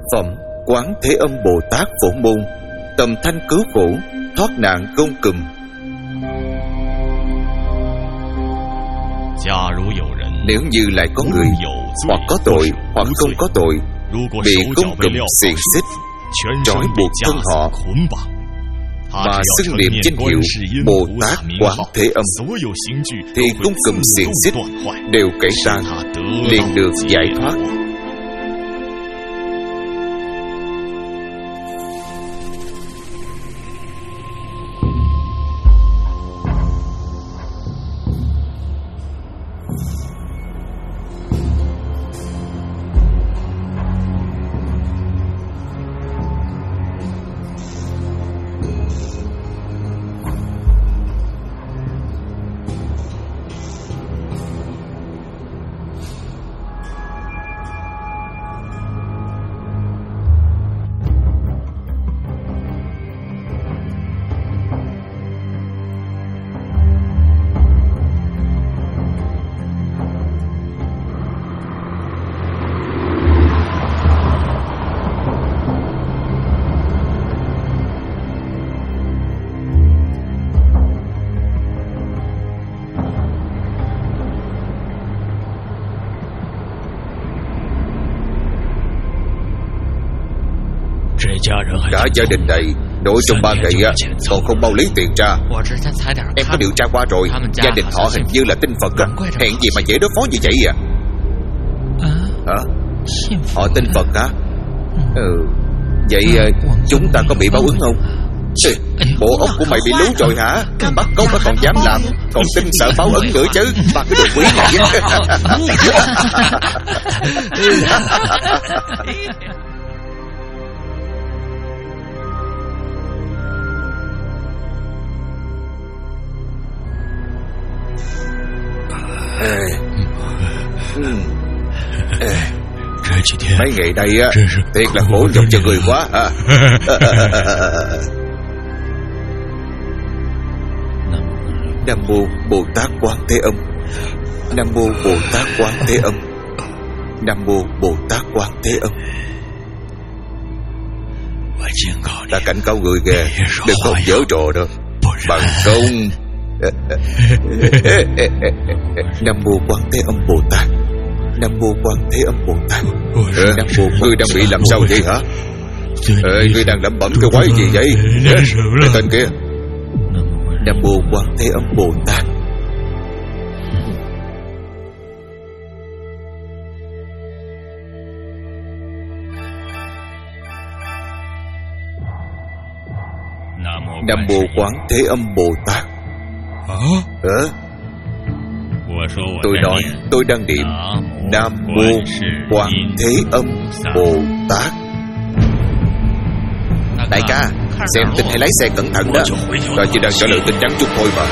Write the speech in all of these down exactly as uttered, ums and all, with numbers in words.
Phẩm Quán Thế Âm Bồ Tát Phổ Môn, tầm thanh cứu khổ, thoát nạn gông cùm. Nếu như lại có người hoặc có tội hoặc không có tội bị gông cùm xiềng xích, trói buộc thân họ, mà xưng niệm danh hiệu Bồ Tát Quán Thế Âm, thì gông cùm xiềng xích đều cởi tan, liền được giải thoát. Cả gia đình này nội trong ba ngày á, còn không mau lấy tiền ra. Em có điều tra qua rồi, gia đình họ hình như là tin Phật á. Hèn gì mà dễ đối phó như vậy à? Hả? Họ tin Phật hả? Ừ. Vậy chúng ta có bị báo ứng không? Bộ óc của mày bị lú rồi hả? Bắt cóc mà còn dám làm, còn tin sợ báo ứng nữa chứ. Ba cái đồ quý này. Mấy ngày đây á, thiệt là khổ nhọc cho người quá hả? Nam Mô Bồ Tát Quán Thế Âm, Nam Mô Bồ Tát Quán Thế Âm, Nam Mô Bồ Tát Quán Thế Âm. Ta cảnh cáo người kìa, đừng có giở trò đâu, bằng không. Nam Mô Quán Thế Âm Bồ Tát, Nam Mô Quán Thế Âm Bồ Tát. Ờ, Nam Mô, ngươi đang bị làm sao vậy hả? Ê, ngươi đang lẩm bẩm cái quái gì vậy? Cái tên kia. Nam Mô Quán Thế Âm Bồ Tát. Nam Mô Quán Thế Âm Bồ Tát. Hả? Tôi nói tôi đang niệm Nam Mô Quán Thế Âm Bồ Tát. Đại ca, xem tin hay lái xe cẩn thận đó. Ta chỉ đang trả lời tin nhắn chút thôi mà.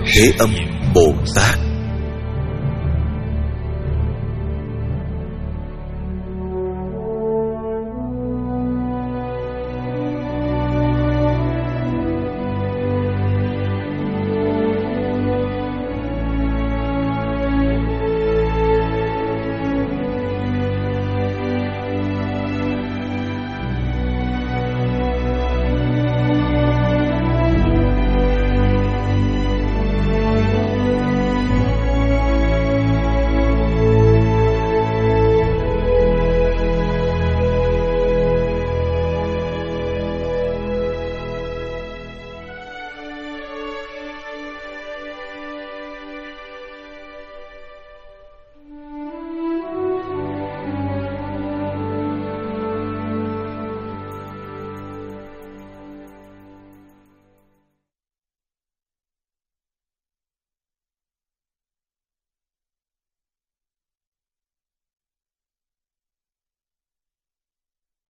Thế Âm Bồ Tát.